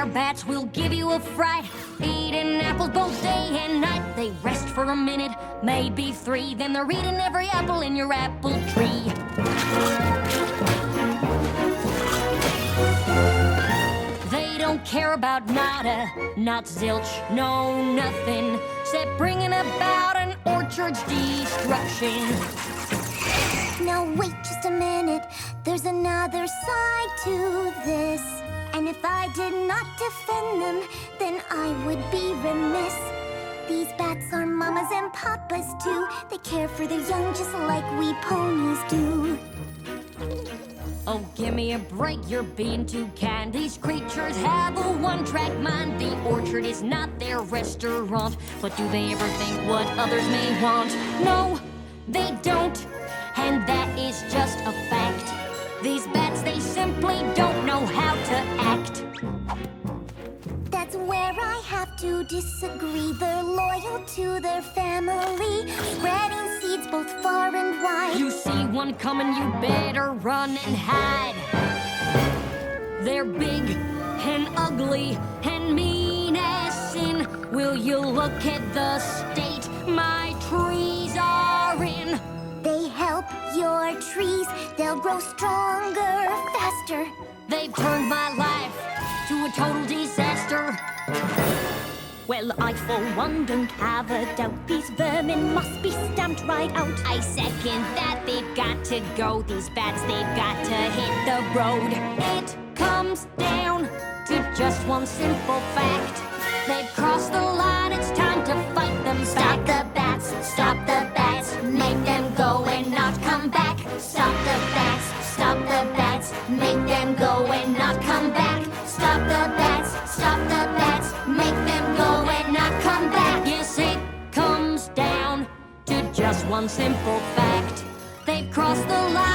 our bats will give you a fright. Eating apples both day and night. They rest for a minute, maybe 3. Then they're eating every apple in your apple tree. They don't care about nada, not zilch, no nothing, except bringing about an orchard's destruction. Now wait just a minute, there's another side to this. And if I did not defend them, then I would be remiss. These bats are mamas and papas too. They care for their young just like we ponies do. Oh, give me a break, you're being too kind. These creatures have a one-track mind. The orchard is not their restaurant. But do they ever think what others may want? No, they don't. And that is just a fact. These bats, they simply don't know how to act. That's where I have to disagree. They're loyal to their family, spreading seeds both far and wide. You see one coming, you better run and hide. They're big and ugly and mean as sin. Will you look at the state my trees are in? They help your trees, they'll grow stronger, faster. They've turned my life to a total disaster. Well, I for one don't have a doubt. These vermin must be stamped right out. I second that, they've got to go. These bats, they've got to hit the road. It comes down to just one simple fact. They've crossed the line, it's time to fight them back. Stop the bats, stop the bats, make them go and not come back. Stop the bats, make them go and not come back. Stop the bats, make them go and not come back. Yes, it comes down to just one simple fact. They've crossed the line.